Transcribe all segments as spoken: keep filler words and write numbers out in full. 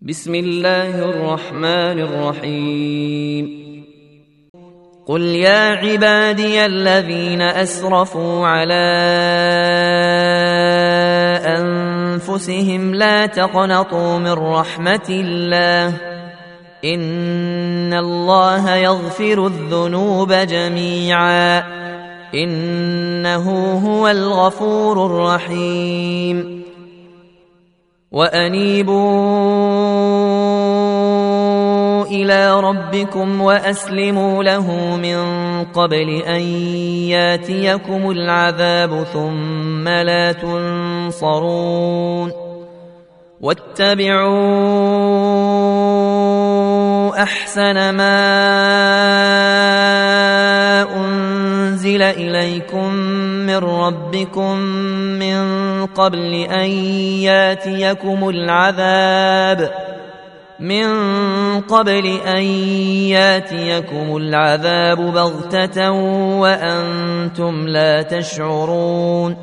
بسم الله الرحمن الرحيم قل يا عبادي الذين أسرفوا على أنفسهم لا تقنطوا من رحمة الله إن الله يغفر الذنوب جميعا إنه هو الغفور الرحيم وأنيبوا إلى ربكم وأسلموا له من قبل أن ياتيكم العذاب ثم لا تنصرون واتبعوا أحسن ما أنزل إليكم من ربكم من قبل أن ياتيكم العذاب من قبل أن ياتيكم العذاب بغتة وأنتم لا تشعرون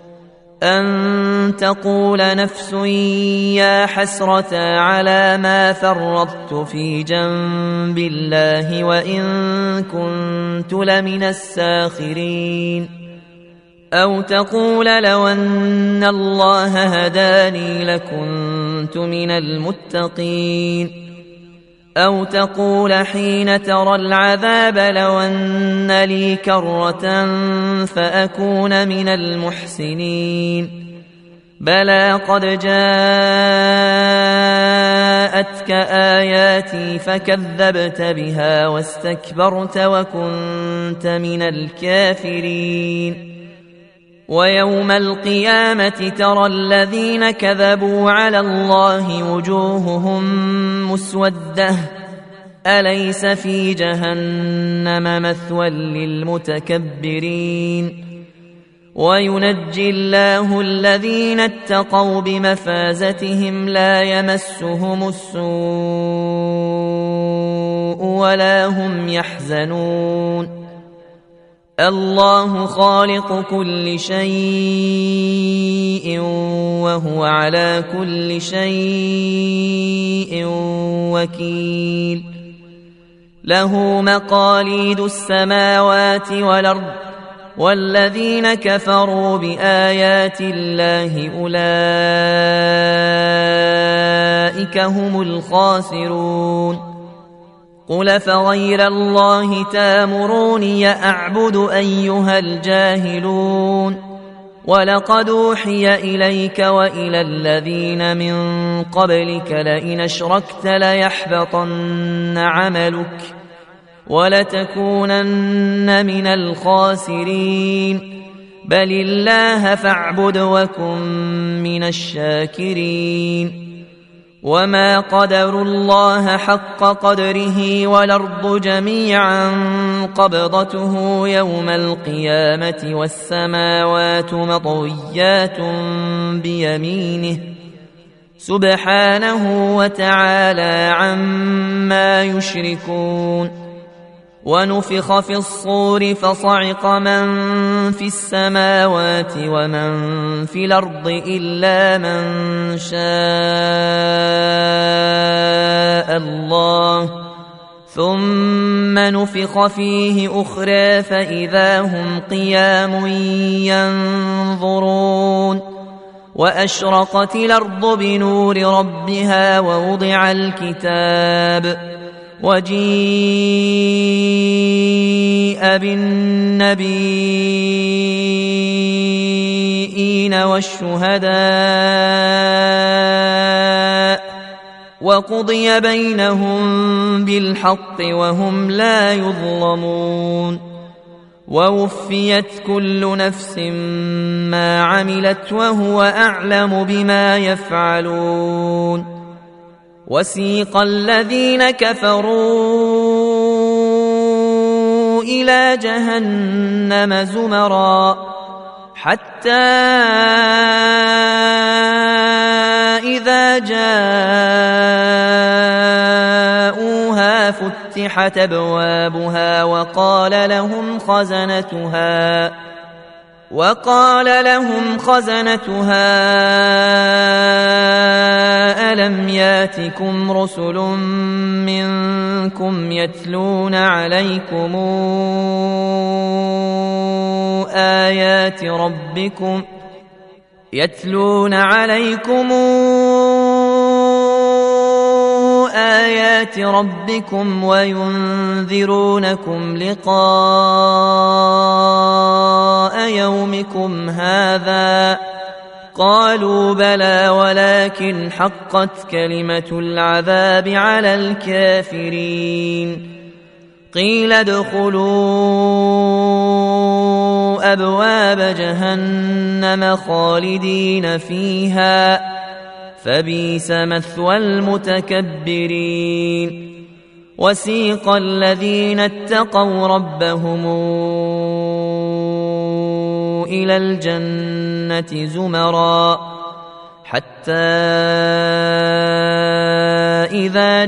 أن تقول نفس يا حسرة على ما فرطت في جنب الله وإن كنت لمن الساخرين أو تقول لو أن الله هداني لكنت من المتقين أو تقول حين ترى العذاب لو أن لي كرة فأكون من المحسنين بلى قد جاءتك آياتي فكذبت بها واستكبرت وكنت من الكافرين ويوم القيامة ترى الذين كذبوا على الله وجوههم مسودة أليس في جهنم مثوى للمتكبرين وينجي الله الذين اتقوا بمفازتهم لا يمسهم السوء ولا هم يحزنون الله خالق كل شيء وهو على كل شيء وكيل له مقاليد السماوات والأرض والذين كفروا بآيات الله أولئك هم الخاسرون قل فغير الله تامروني أعبد أيها الجاهلون ولقد أوحي إليك وإلى الذين من قبلك لئن أشركت ليحبطن عملك ولتكونن من الخاسرين بل الله فاعبد وكن من الشاكرين وما قدروا الله حق قدره والأرض جميعا قبضته يوم القيامة والسماوات مطويات بيمينه سبحانه وتعالى عما يشركون ونفخ في الصور فصعق من في السماوات ومن في الأرض إلا من شاء الله ثم نفخ فيه أخرى فإذا هم قيام ينظرون وأشرقت الأرض بنور ربها ووضع الكتاب وجيء بالنبيين والشهداء وقضي بينهم بالحق وهم لا يظلمون ووفيت كل نفس ما عملت وهو أعلم بما يفعلون وسيق الذين كفروا إلى جهنم زمرا حتى إذا جاءوها فتحت أبوابها وقال لهم خزنتها وقال لهم خزنتها ألم ياتكم رسل منكم يتلون عليكم آيات ربكم يتلون عليكم آيات ربكم وينذرونكم لقاء يومكم هذا؟ قالوا بلى ولكن حقت كلمة العذاب على الكافرين. قيل ادخلوا أبواب جهنم خالدين فيها فبئس مثوى المتكبرين. وسيق الذين اتقوا ربهم إلى الجنة زمرا حتى إذا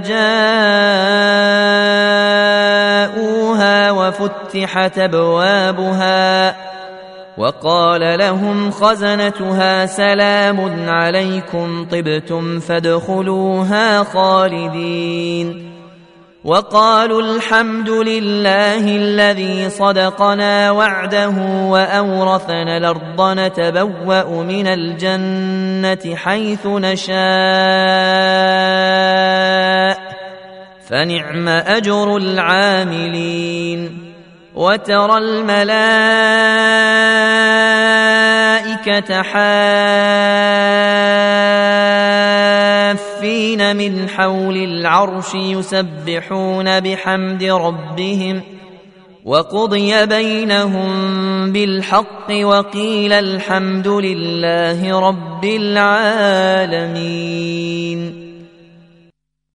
جاءوها وفتحت أبوابها وقال لهم خزنتها سلام عليكم طبتم فادخلوها خالدين. وقالوا الحمد لله الذي صدقنا وعده وأورثنا الأرض نتبوأ من الجنة حيث نشاء فنعم أجر العاملين. وترى الملائكة حافين من حول العرش يسبحون بحمد ربهم وقضي بينهم بالحق وقيل الحمد لله رب العالمين.